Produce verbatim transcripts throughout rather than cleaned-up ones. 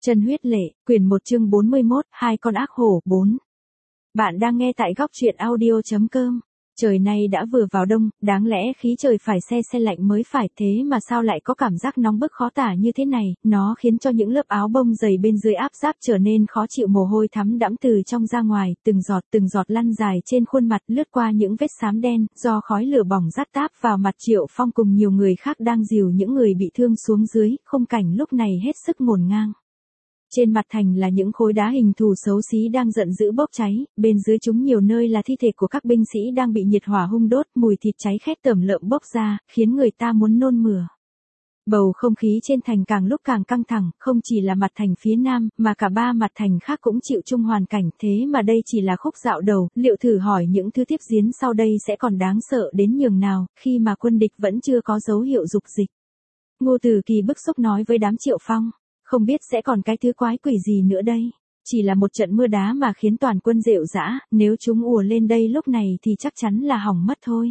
Chân huyết lệ, quyển một chương bốn mươi mốt, hai con ác hổ, bốn. Bạn đang nghe tại góc truyện audio.com. Trời nay đã vừa vào đông, đáng lẽ khí trời phải se se lạnh mới phải, thế mà sao lại có cảm giác nóng bức khó tả như thế này, nó khiến cho những lớp áo bông dày bên dưới áp giáp trở nên khó chịu, mồ hôi thấm đẫm từ trong ra ngoài, từng giọt từng giọt lăn dài trên khuôn mặt, lướt qua những vết xám đen, do khói lửa bỏng rát táp vào mặt. Triệu Phong cùng nhiều người khác đang dìu những người bị thương xuống dưới, khung cảnh lúc này hết sức ngổn ngang. Trên mặt thành là những khối đá hình thù xấu xí đang giận dữ bốc cháy, bên dưới chúng nhiều nơi là thi thể của các binh sĩ đang bị nhiệt hỏa hung đốt, mùi thịt cháy khét tởm lợm bốc ra, khiến người ta muốn nôn mửa. Bầu không khí trên thành càng lúc càng căng thẳng, không chỉ là mặt thành phía nam, mà cả ba mặt thành khác cũng chịu chung hoàn cảnh, thế mà đây chỉ là khúc dạo đầu, liệu thử hỏi những thứ tiếp diễn sau đây sẽ còn đáng sợ đến nhường nào, khi mà quân địch vẫn chưa có dấu hiệu dục dịch. Ngô Từ Kỳ bức xúc nói với đám Triệu Phong. Không biết sẽ còn cái thứ quái quỷ gì nữa đây. Chỉ là một trận mưa đá mà khiến toàn quân rệu rã, nếu chúng ùa lên đây lúc này thì chắc chắn là hỏng mất thôi.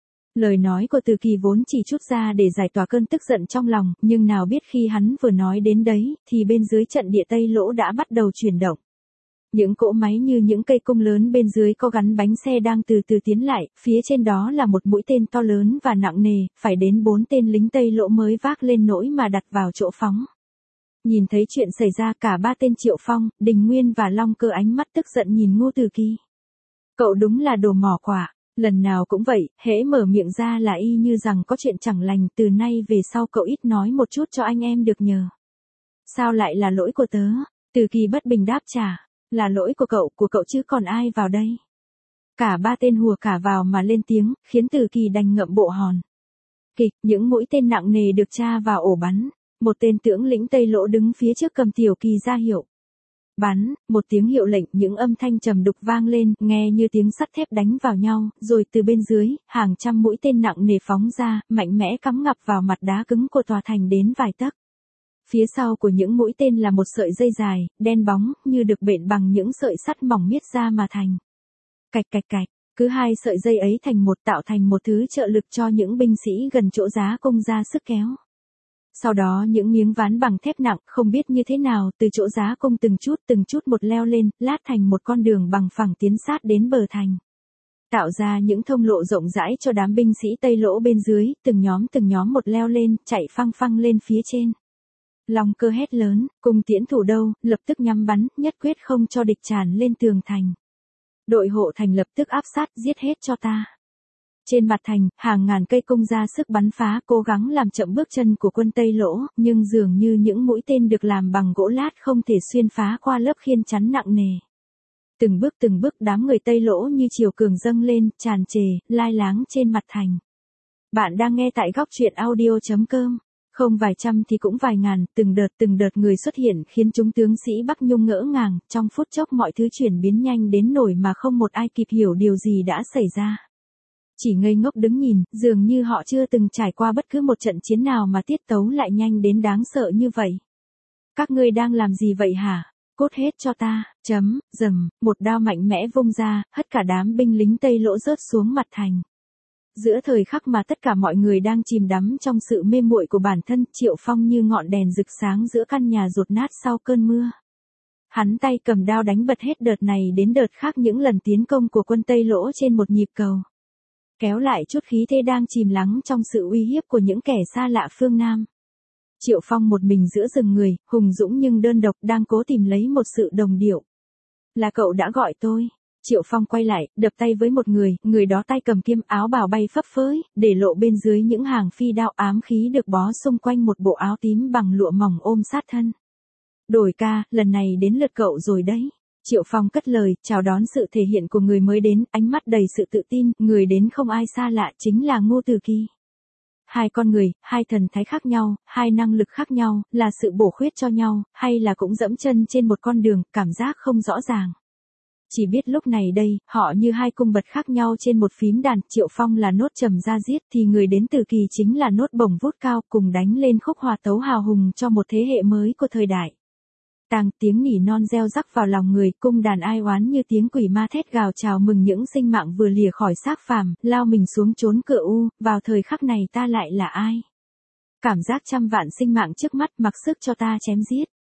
Lời nói của Từ Kỳ vốn chỉ trút ra để giải tỏa cơn tức giận trong lòng, nhưng nào biết khi hắn vừa nói đến đấy, thì bên dưới trận địa Tây Lỗ đã bắt đầu chuyển động. Những cỗ máy như những cây cung lớn bên dưới có gắn bánh xe đang từ từ tiến lại, phía trên đó là một mũi tên to lớn và nặng nề, phải đến bốn tên lính Tây Lỗ mới vác lên nỗi mà đặt vào chỗ phóng. Nhìn thấy chuyện xảy ra, cả ba tên Triệu Phong, Đình Nguyên và Long Cơ ánh mắt tức giận nhìn Ngô Từ Kỳ. Cậu đúng là đồ mỏ quả, lần nào cũng vậy, hễ mở miệng ra là y như rằng có chuyện chẳng lành, từ nay về sau cậu ít nói một chút cho anh em được nhờ. Sao lại là lỗi của tớ? Từ Kỳ bất bình đáp trả, là lỗi của cậu, của cậu chứ còn ai vào đây. Cả ba tên hùa cả vào mà lên tiếng, khiến Từ Kỳ đành ngậm bộ hòn. Kịch, những mũi tên nặng nề được tra vào ổ bắn. Một tên tướng lĩnh Tây Lỗ đứng phía trước cầm tiểu kỳ ra hiệu. Bắn, một tiếng hiệu lệnh, những âm thanh trầm đục vang lên, nghe như tiếng sắt thép đánh vào nhau, rồi từ bên dưới, hàng trăm mũi tên nặng nề phóng ra, mạnh mẽ cắm ngập vào mặt đá cứng của tòa thành đến vài tấc. Phía sau của những mũi tên là một sợi dây dài, đen bóng, như được bện bằng những sợi sắt mỏng miết ra mà thành. Cạch cạch cạch, cứ hai sợi dây ấy thành một, tạo thành một thứ trợ lực cho những binh sĩ gần chỗ giá cung ra sức kéo. Sau đó những miếng ván bằng thép nặng, không biết như thế nào, từ chỗ giá cung từng chút từng chút một leo lên, lát thành một con đường bằng phẳng tiến sát đến bờ thành. Tạo ra những thông lộ rộng rãi cho đám binh sĩ Tây Lỗ bên dưới, từng nhóm từng nhóm một leo lên, chạy phăng phăng lên phía trên. Long Cơ hét lớn, cung tiễn thủ đâu, lập tức nhắm bắn, nhất quyết không cho địch tràn lên tường thành. Đội hộ thành lập tức áp sát, giết hết cho ta. Trên mặt thành, hàng ngàn cây cung ra sức bắn phá, cố gắng làm chậm bước chân của quân Tây Lỗ, nhưng dường như những mũi tên được làm bằng gỗ lát không thể xuyên phá qua lớp khiên chắn nặng nề. Từng bước từng bước đám người Tây Lỗ như chiều cường dâng lên, tràn trề, lai láng trên mặt thành. Bạn đang nghe tại góc truyện audio.com. Không vài trăm thì cũng vài ngàn, từng đợt từng đợt người xuất hiện khiến chúng tướng sĩ Bắc Nhung ngỡ ngàng, trong phút chốc mọi thứ chuyển biến nhanh đến nỗi mà không một ai kịp hiểu điều gì đã xảy ra. Chỉ ngây ngốc đứng nhìn, dường như họ chưa từng trải qua bất cứ một trận chiến nào mà tiết tấu lại nhanh đến đáng sợ như vậy. Các ngươi đang làm gì vậy hả? Cốt hết cho ta, chấm, dầm, một đao mạnh mẽ vung ra, hất cả đám binh lính Tây Lỗ rớt xuống mặt thành. Giữa thời khắc mà tất cả mọi người đang chìm đắm trong sự mê muội của bản thân, Triệu Phong như ngọn đèn rực sáng giữa căn nhà dột nát sau cơn mưa. Hắn tay cầm đao đánh bật hết đợt này đến đợt khác những lần tiến công của quân Tây Lỗ trên một nhịp cầu. Kéo lại chút khí thế đang chìm lắng trong sự uy hiếp của những kẻ xa lạ phương Nam. Triệu Phong một mình giữa rừng người, hùng dũng nhưng đơn độc, đang cố tìm lấy một sự đồng điệu. Là cậu đã gọi tôi. Triệu Phong quay lại, đập tay với một người, người đó tay cầm kiếm, áo bào bay phấp phới, để lộ bên dưới những hàng phi đao ám khí được bó xung quanh một bộ áo tím bằng lụa mỏng ôm sát thân. Đổi ca, lần này đến lượt cậu rồi đấy. Triệu Phong cất lời, chào đón sự thể hiện của người mới đến, ánh mắt đầy sự tự tin, người đến không ai xa lạ, chính là Ngô Từ Kỳ. Hai con người, hai thần thái khác nhau, hai năng lực khác nhau, là sự bổ khuyết cho nhau, hay là cũng dẫm chân trên một con đường, cảm giác không rõ ràng. Chỉ biết lúc này đây, họ như hai cung bật khác nhau trên một phím đàn, Triệu Phong là nốt trầm ra diết, thì người đến Từ Kỳ chính là nốt bổng vút cao, cùng đánh lên khúc hòa tấu hào hùng cho một thế hệ mới của thời đại. Tàng, tiếng nỉ non reo rắc vào lòng người, cung đàn ai oán như tiếng quỷ ma thét gào chào mừng những sinh mạng vừa lìa khỏi xác phàm, lao mình xuống chốn cửa u, vào thời khắc này ta lại là ai? Cảm giác trăm vạn sinh mạng trước mắt mặc sức cho ta chém giết.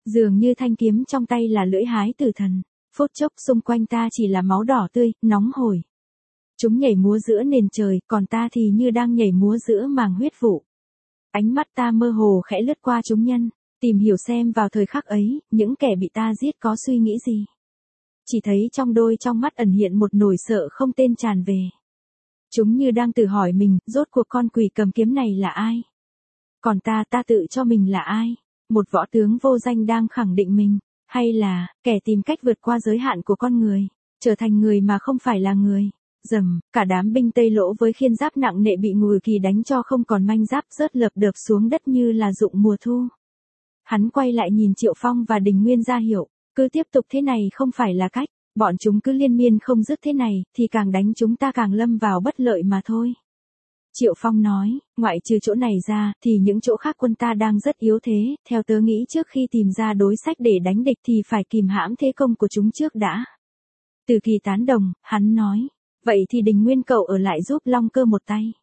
Dường như thanh kiếm trong tay là lưỡi hái tử thần. Phút chốc xung quanh ta chỉ là máu đỏ tươi, nóng hổi. Chúng nhảy múa giữa nền trời, còn ta thì như đang nhảy múa giữa màng huyết vụ. Ánh mắt ta mơ hồ khẽ lướt qua chúng nhân, tìm hiểu xem vào thời khắc ấy, những kẻ bị ta giết có suy nghĩ gì. Chỉ thấy trong đôi trong mắt ẩn hiện một nỗi sợ không tên tràn về. Chúng như đang tự hỏi mình, rốt cuộc con quỷ cầm kiếm này là ai? Còn ta, ta tự cho mình là ai? Một võ tướng vô danh đang khẳng định mình, hay là, kẻ tìm cách vượt qua giới hạn của con người, trở thành người mà không phải là người. Rầm, cả đám binh Tây Lỗ với khiên giáp nặng nề bị Ngụy Kỳ đánh cho không còn manh giáp, rớt lợp đợp xuống đất như là rụng mùa thu. Hắn quay lại nhìn Triệu Phong và Đình Nguyên ra hiệu, cứ tiếp tục thế này không phải là cách, bọn chúng cứ liên miên không dứt thế này, thì càng đánh chúng ta càng lâm vào bất lợi mà thôi. Triệu Phong nói, ngoại trừ chỗ này ra, thì những chỗ khác quân ta đang rất yếu thế, theo tớ nghĩ trước khi tìm ra đối sách để đánh địch thì phải kìm hãm thế công của chúng trước đã. Từ Kỳ tán đồng, hắn nói, vậy thì Đình Nguyên cậu ở lại giúp Long Cơ một tay.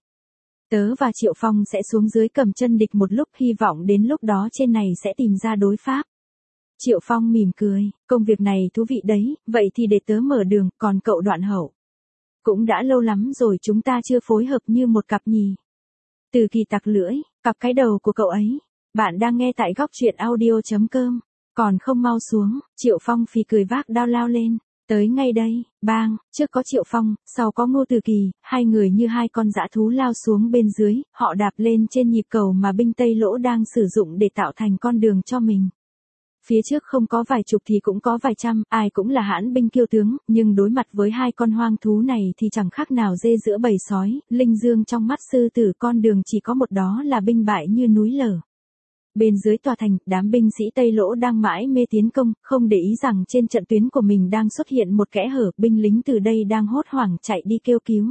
Tớ và Triệu Phong sẽ xuống dưới cầm chân địch một lúc, hy vọng đến lúc đó trên này sẽ tìm ra đối pháp. Triệu Phong mỉm cười, công việc này thú vị đấy, vậy thì để tớ mở đường, còn cậu Đoạn Hậu. Cũng đã lâu lắm rồi chúng ta chưa phối hợp như một cặp nhì. Từ Kỳ tặc lưỡi, cặp cái đầu của cậu ấy. Bạn đang nghe tại góc truyện audio chấm com. Còn không mau xuống, Triệu Phong phì cười vác đao lao lên. Tới ngay đây, bang, trước có Triệu Phong, sau có Ngô Từ Kỳ, hai người như hai con dã thú lao xuống bên dưới, họ đạp lên trên nhịp cầu mà binh Tây Lỗ đang sử dụng để tạo thành con đường cho mình. Phía trước không có vài chục thì cũng có vài trăm, ai cũng là hãn binh kiêu tướng, nhưng đối mặt với hai con hoang thú này thì chẳng khác nào dê giữa bầy sói, linh dương trong mắt sư tử, con đường chỉ có một, đó là binh bại như núi lở. Bên dưới tòa thành, đám binh sĩ Tây Lỗ đang mãi mê tiến công, không để ý rằng trên trận tuyến của mình đang xuất hiện một kẽ hở, binh lính từ đây đang hốt hoảng chạy đi kêu cứu.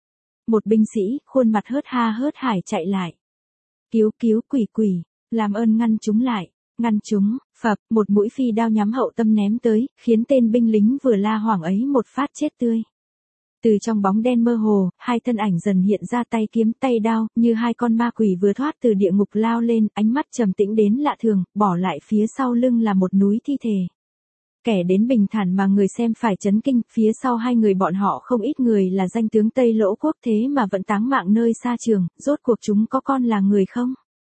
Một binh sĩ, khuôn mặt hớt ha hớt hải chạy lại. Cứu cứu quỷ quỷ, làm ơn ngăn chúng lại. Ngăn chúng, phập, một mũi phi đao nhắm hậu tâm ném tới, khiến tên binh lính vừa la hoảng ấy một phát chết tươi. Từ trong bóng đen mơ hồ, hai thân ảnh dần hiện ra, tay kiếm tay đao, như hai con ma quỷ vừa thoát từ địa ngục lao lên, ánh mắt trầm tĩnh đến lạ thường, bỏ lại phía sau lưng là một núi thi thể. Kẻ đến bình thản mà người xem phải chấn kinh, phía sau hai người bọn họ không ít người là danh tướng Tây Lỗ quốc thế mà vẫn táng mạng nơi xa trường, rốt cuộc chúng có con là người không?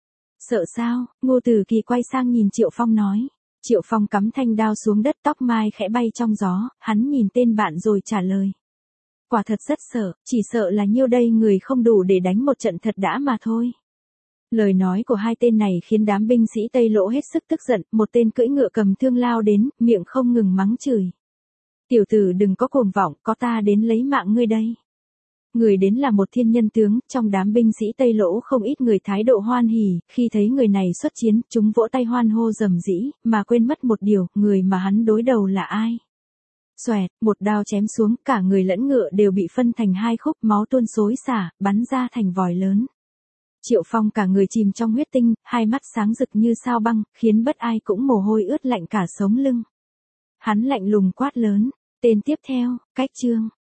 Sợ sao? Ngô Từ Kỳ quay sang nhìn Triệu Phong nói. Triệu Phong cắm thanh đao xuống đất, tóc mai khẽ bay trong gió, hắn nhìn tên bạn rồi trả lời. Quả thật rất sợ, chỉ sợ là nhiêu đây người không đủ để đánh một trận thật đã mà thôi. Lời nói của hai tên này khiến đám binh sĩ Tây Lỗ hết sức tức giận, một tên cưỡi ngựa cầm thương lao đến, miệng không ngừng mắng chửi. Tiểu tử đừng có cuồng vọng, có ta đến lấy mạng ngươi đây. Người đến là một thiên nhân tướng, trong đám binh sĩ Tây Lỗ không ít người thái độ hoan hỉ, khi thấy người này xuất chiến, chúng vỗ tay hoan hô rầm rĩ, mà quên mất một điều, người mà hắn đối đầu là ai. Xoẹt, một đao chém xuống, cả người lẫn ngựa đều bị phân thành hai khúc, máu tuôn xối xả, bắn ra thành vòi lớn. Triệu Phong cả người chìm trong huyết tinh, hai mắt sáng rực như sao băng, khiến bất ai cũng mồ hôi ướt lạnh cả sống lưng. Hắn lạnh lùng quát lớn, tên tiếp theo, cách chương.